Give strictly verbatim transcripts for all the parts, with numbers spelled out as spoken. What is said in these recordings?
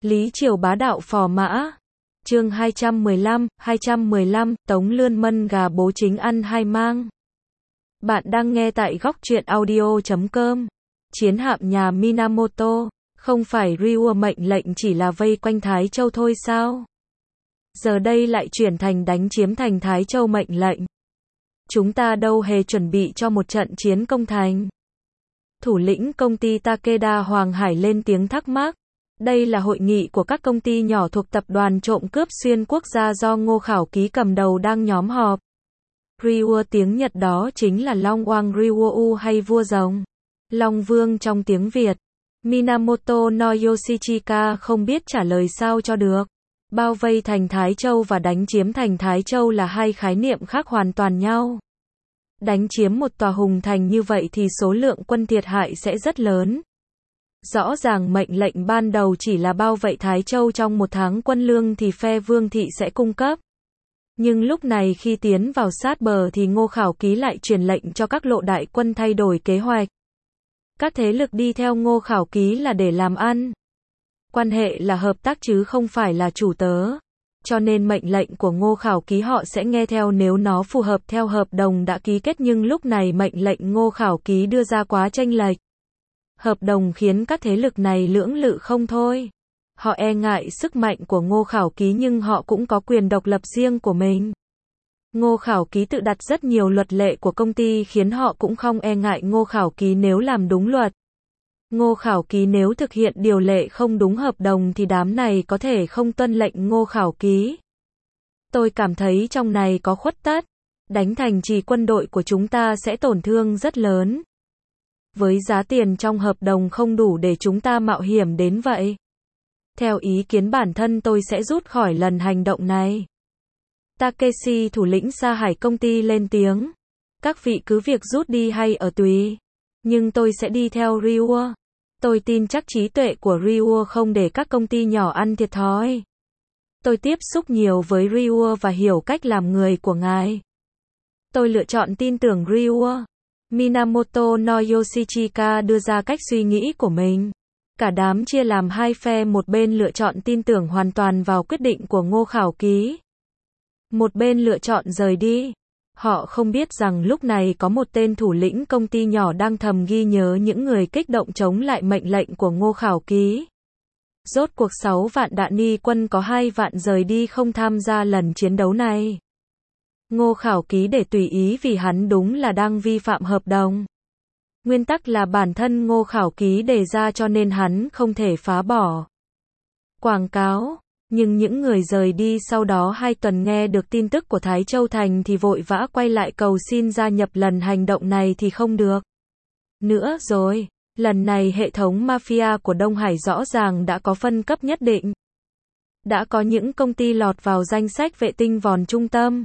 Lý Triều bá đạo phò mã. Chương hai trăm mười lăm, hai trăm mười lăm, Tống Lươn mân gà bố chính ăn hai mang. Bạn đang nghe tại góc truyện audio chấm com. Chiến hạm nhà Minamoto, không phải Ryuo mệnh lệnh chỉ là vây quanh Thái Châu thôi sao? Giờ đây lại chuyển thành đánh chiếm thành Thái Châu mệnh lệnh. Chúng ta đâu hề chuẩn bị cho một trận chiến công thành. Thủ lĩnh công ty Takeda Hoàng Hải lên tiếng thắc mắc. Đây là hội nghị của các công ty nhỏ thuộc tập đoàn trộm cướp xuyên quốc gia do Ngô Khảo Ký cầm đầu đang nhóm họp. Ryuo tiếng Nhật đó chính là Long Wang Ryuo hay vua rồng. Long Vương trong tiếng Việt. Minamoto no Yoshihika không biết trả lời sao cho được. Bao vây thành Thái Châu và đánh chiếm thành Thái Châu là hai khái niệm khác hoàn toàn nhau. Đánh chiếm một tòa hùng thành như vậy thì số lượng quân thiệt hại sẽ rất lớn. Rõ ràng mệnh lệnh ban đầu chỉ là bao vây Thái Châu trong một tháng quân lương thì phe Vương thị sẽ cung cấp. Nhưng lúc này khi tiến vào sát bờ thì Ngô Khảo Ký lại truyền lệnh cho các lộ đại quân thay đổi kế hoạch. Các thế lực đi theo Ngô Khảo Ký là để làm ăn. Quan hệ là hợp tác chứ không phải là chủ tớ. Cho nên mệnh lệnh của Ngô Khảo Ký họ sẽ nghe theo nếu nó phù hợp theo hợp đồng đã ký kết, nhưng lúc này mệnh lệnh Ngô Khảo Ký đưa ra quá chênh lệch. Hợp đồng khiến các thế lực này lưỡng lự không thôi. Họ e ngại sức mạnh của Ngô Khảo Ký nhưng họ cũng có quyền độc lập riêng của mình. Ngô Khảo Ký tự đặt rất nhiều luật lệ của công ty khiến họ cũng không e ngại Ngô Khảo Ký nếu làm đúng luật. Ngô Khảo Ký nếu thực hiện điều lệ không đúng hợp đồng thì đám này có thể không tuân lệnh Ngô Khảo Ký. Tôi cảm thấy trong này có khuất tất. Đánh thành trì quân đội của chúng ta sẽ tổn thương rất lớn. Với giá tiền trong hợp đồng không đủ để chúng ta mạo hiểm đến vậy. Theo ý kiến bản thân tôi sẽ rút khỏi lần hành động này. Takeshi thủ lĩnh Sa Hải công ty lên tiếng. Các vị cứ việc rút đi hay ở tùy. Nhưng tôi sẽ đi theo Ryuo. Tôi tin chắc trí tuệ của Ryuo không để các công ty nhỏ ăn thiệt thòi. Tôi tiếp xúc nhiều với Ryuo và hiểu cách làm người của ngài. Tôi lựa chọn tin tưởng Ryuo. Minamoto no Yoshihika đưa ra cách suy nghĩ của mình. Cả đám chia làm hai phe, một bên lựa chọn tin tưởng hoàn toàn vào quyết định của Ngô Khảo Ký. Một bên lựa chọn rời đi. Họ không biết rằng lúc này có một tên thủ lĩnh công ty nhỏ đang thầm ghi nhớ những người kích động chống lại mệnh lệnh của Ngô Khảo Ký. Rốt cuộc sáu vạn đạn ni quân có hai vạn rời đi không tham gia lần chiến đấu này. Ngô Khảo Ký để tùy ý vì hắn đúng là đang vi phạm hợp đồng. Nguyên tắc là bản thân Ngô Khảo Ký đề ra cho nên hắn không thể phá bỏ. Quảng cáo. Nhưng những người rời đi sau đó hai tuần nghe được tin tức của Thái Châu Thành thì vội vã quay lại cầu xin gia nhập lần hành động này thì không được. Nữa rồi, lần này hệ thống mafia của Đông Hải rõ ràng đã có phân cấp nhất định. Đã có những công ty lọt vào danh sách vệ tinh vòn trung tâm.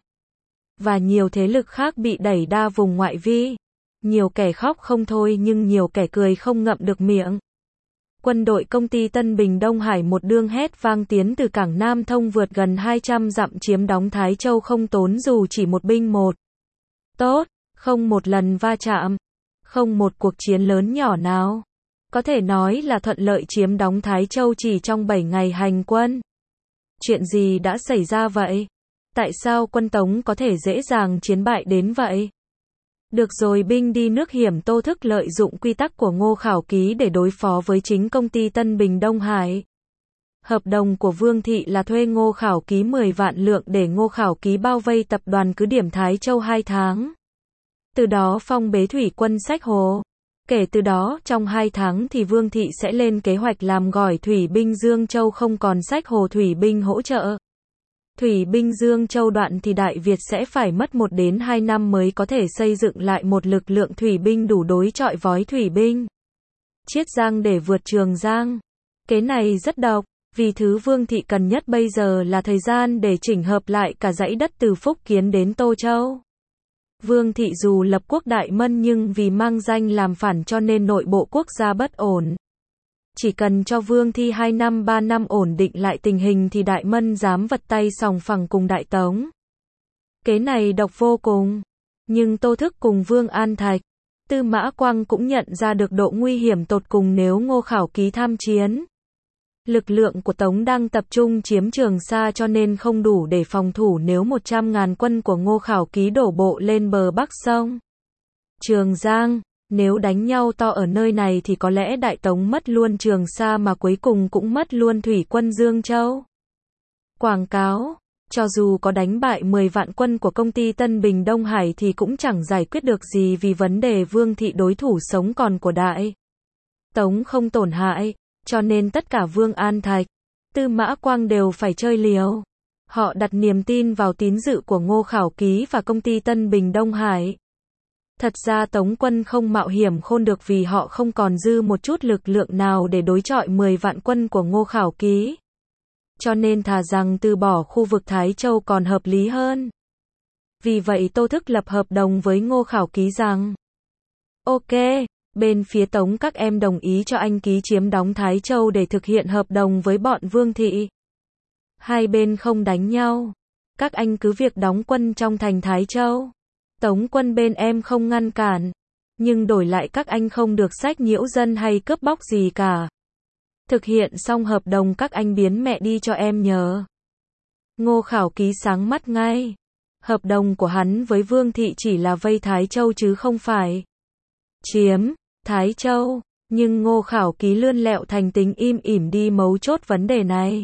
Và nhiều thế lực khác bị đẩy đa vùng ngoại vi. Nhiều kẻ khóc không thôi nhưng nhiều kẻ cười không ngậm được miệng. Quân đội công ty Tân Bình Đông Hải một đương hét vang tiến từ cảng Nam Thông vượt gần hai trăm dặm chiếm đóng Thái Châu không tốn dù chỉ một binh một. Tốt, không một lần va chạm, không một cuộc chiến lớn nhỏ nào. Có thể nói là thuận lợi chiếm đóng Thái Châu chỉ trong bảy ngày hành quân. Chuyện gì đã xảy ra vậy? Tại sao quân Tống có thể dễ dàng chiến bại đến vậy? Được rồi, binh đi nước hiểm. Tô Thức lợi dụng quy tắc của Ngô Khảo Ký để đối phó với chính công ty Tân Bình Đông Hải. Hợp đồng của Vương thị là thuê Ngô Khảo Ký mười vạn lượng để Ngô Khảo Ký bao vây tập đoàn cứ điểm Thái Châu hai tháng. Từ đó phong bế thủy quân Sách Hồ. Kể từ đó, trong hai tháng thì Vương thị sẽ lên kế hoạch làm gỏi thủy binh Dương Châu không còn Sách Hồ thủy binh hỗ trợ. Thủy binh Dương Châu đoạn thì Đại Việt sẽ phải mất một đến hai năm mới có thể xây dựng lại một lực lượng thủy binh đủ đối chọi với thủy binh Chiết Giang để vượt Trường Giang. Kế này rất độc, vì thứ Vương thị cần nhất bây giờ là thời gian để chỉnh hợp lại cả dãy đất từ Phúc Kiến đến Tô Châu. Vương thị dù lập quốc Đại Mân nhưng vì mang danh làm phản cho nên nội bộ quốc gia bất ổn. Chỉ cần cho Vương thị hai năm ba năm ổn định lại tình hình thì Đại Mân dám vật tay sòng phẳng cùng Đại Tống. Kế này độc vô cùng. Nhưng Tô Thức cùng Vương An Thạch, Tư Mã Quang cũng nhận ra được độ nguy hiểm tột cùng nếu Ngô Khảo Ký tham chiến. Lực lượng của Tống đang tập trung chiếm Trường Sa cho nên không đủ để phòng thủ nếu một trăm ngàn quân của Ngô Khảo Ký đổ bộ lên bờ Bắc sông Trường Giang. Nếu đánh nhau to ở nơi này thì có lẽ Đại Tống mất luôn Trường Sa mà cuối cùng cũng mất luôn thủy quân Dương Châu. Quảng cáo, cho dù có đánh bại mười vạn quân của công ty Tân Bình Đông Hải thì cũng chẳng giải quyết được gì vì vấn đề Vương thị đối thủ sống còn của Đại Tống không tổn hại, cho nên tất cả Vương An Thạch, Tư Mã Quang đều phải chơi liều. Họ đặt niềm tin vào tín dự của Ngô Khảo Ký và công ty Tân Bình Đông Hải. Thật ra Tống quân không mạo hiểm khôn được vì họ không còn dư một chút lực lượng nào để đối chọi mười vạn quân của Ngô Khảo Ký. Cho nên thà rằng từ bỏ khu vực Thái Châu còn hợp lý hơn. Vì vậy Tô Thức lập hợp đồng với Ngô Khảo Ký rằng: Ok, bên phía Tống các em đồng ý cho anh ký chiếm đóng Thái Châu để thực hiện hợp đồng với bọn Vương thị. Hai bên không đánh nhau. Các anh cứ việc đóng quân trong thành Thái Châu. Tống quân bên em không ngăn cản. Nhưng đổi lại các anh không được sách nhiễu dân hay cướp bóc gì cả. Thực hiện xong hợp đồng các anh biến mẹ đi cho em nhờ. Ngô Khảo Ký sáng mắt ngay. Hợp đồng của hắn với Vương thị chỉ là vây Thái Châu chứ không phải chiếm Thái Châu. Nhưng Ngô Khảo Ký lươn lẹo thành tính im ỉm đi mấu chốt vấn đề này.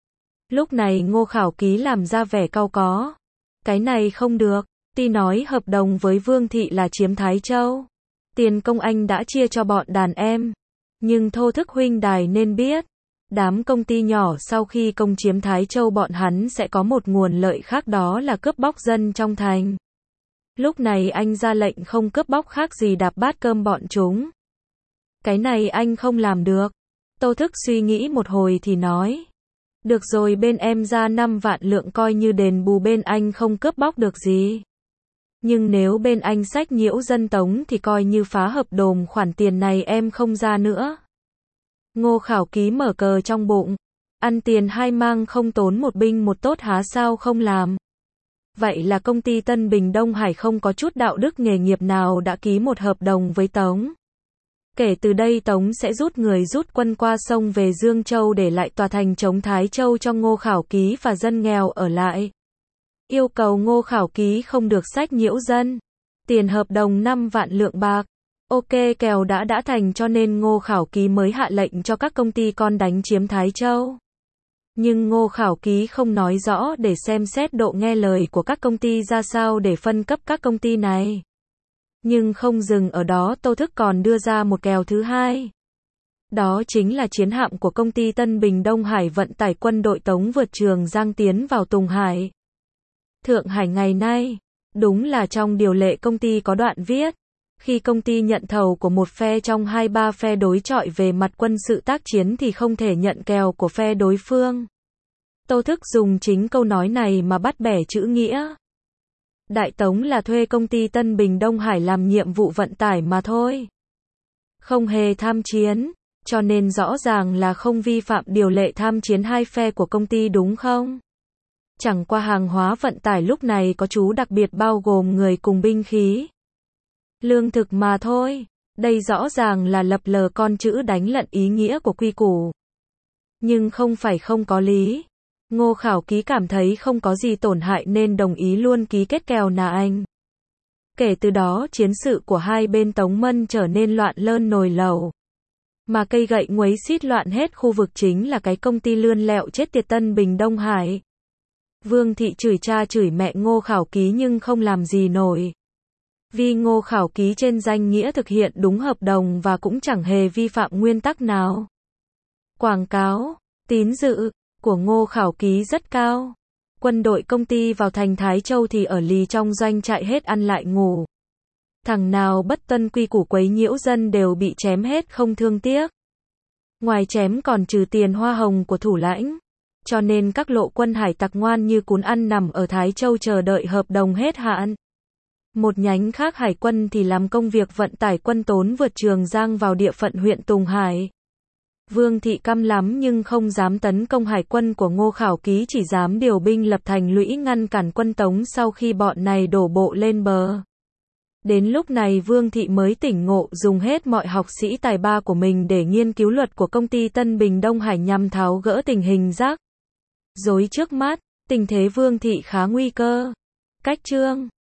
Lúc này Ngô Khảo Ký làm ra vẻ cau có. Cái này không được. Ti nói hợp đồng với Vương thị là chiếm Thái Châu. Tiền công anh đã chia cho bọn đàn em. Nhưng Thô Thức huynh đài nên biết. Đám công ty nhỏ sau khi công chiếm Thái Châu bọn hắn sẽ có một nguồn lợi khác, đó là cướp bóc dân trong thành. Lúc này anh ra lệnh không cướp bóc khác gì đạp bát cơm bọn chúng. Cái này anh không làm được. Tô Thức suy nghĩ một hồi thì nói. Được rồi, bên em ra năm vạn lượng coi như đền bù, bên anh không cướp bóc được gì. Nhưng nếu bên anh sách nhiễu dân Tống thì coi như phá hợp đồng, khoản tiền này em không ra nữa. Ngô Khảo Ký mở cờ trong bụng. Ăn tiền hai mang không tốn một binh một tốt há sao không làm. Vậy là công ty Tân Bình Đông Hải không có chút đạo đức nghề nghiệp nào đã ký một hợp đồng với Tống. Kể từ đây Tống sẽ rút người rút quân qua sông về Dương Châu để lại tòa thành chống Thái Châu cho Ngô Khảo Ký và dân nghèo ở lại. Yêu cầu Ngô Khảo Ký không được sách nhiễu dân. Tiền hợp đồng năm vạn lượng bạc. Ok, kèo đã đã thành cho nên Ngô Khảo Ký mới hạ lệnh cho các công ty con đánh chiếm Thái Châu. Nhưng Ngô Khảo Ký không nói rõ để xem xét độ nghe lời của các công ty ra sao để phân cấp các công ty này. Nhưng không dừng ở đó, Tô Thức còn đưa ra một kèo thứ hai. Đó chính là chiến hạm của công ty Tân Bình Đông Hải vận tải quân đội Tống vượt Trường Giang tiến vào Tùng Hải. Thượng Hải ngày nay, đúng là trong điều lệ công ty có đoạn viết, khi công ty nhận thầu của một phe trong hai ba phe đối chọi về mặt quân sự tác chiến thì không thể nhận kèo của phe đối phương. Tô Thức dùng chính câu nói này mà bắt bẻ chữ nghĩa. Đại Tống là thuê công ty Tân Bình Đông Hải làm nhiệm vụ vận tải mà thôi. Không hề tham chiến, cho nên rõ ràng là không vi phạm điều lệ tham chiến hai phe của công ty đúng không? Chẳng qua hàng hóa vận tải lúc này có chú đặc biệt bao gồm người cùng binh khí, lương thực mà thôi. Đây rõ ràng là lập lờ con chữ đánh lận ý nghĩa của quy củ. Nhưng không phải không có lý. Ngô Khảo Ký cảm thấy không có gì tổn hại nên đồng ý luôn ký kết kèo nà anh. Kể từ đó chiến sự của hai bên Tống Mân trở nên loạn lơn nồi lẩu. Mà cây gậy nguấy xít loạn hết khu vực chính là cái công ty lươn lẹo chết tiệt Tân Bình Đông Hải. Vương thị chửi cha chửi mẹ Ngô Khảo Ký nhưng không làm gì nổi. Vì Ngô Khảo Ký trên danh nghĩa thực hiện đúng hợp đồng và cũng chẳng hề vi phạm nguyên tắc nào. Quảng cáo, tín dự của Ngô Khảo Ký rất cao. Quân đội công ty vào thành Thái Châu thì ở lì trong doanh trại hết ăn lại ngủ. Thằng nào bất tuân quy củ quấy nhiễu dân đều bị chém hết không thương tiếc. Ngoài chém còn trừ tiền hoa hồng của thủ lãnh. Cho nên các lộ quân hải tặc ngoan như cún ăn nằm ở Thái Châu chờ đợi hợp đồng hết hạn. Một nhánh khác hải quân thì làm công việc vận tải quân tốn vượt Trường Giang vào địa phận huyện Tùng Hải. Vương thị căm lắm nhưng không dám tấn công hải quân của Ngô Khảo Ký, chỉ dám điều binh lập thành lũy ngăn cản quân Tống sau khi bọn này đổ bộ lên bờ. Đến lúc này Vương Thị mới tỉnh ngộ, dùng hết mọi học sĩ tài ba của mình để nghiên cứu luật của công ty Tân Bình Đông Hải nhằm tháo gỡ tình hình rắc rối trước mắt. Tình thế Vương Thị khá nguy cơ. Cách chương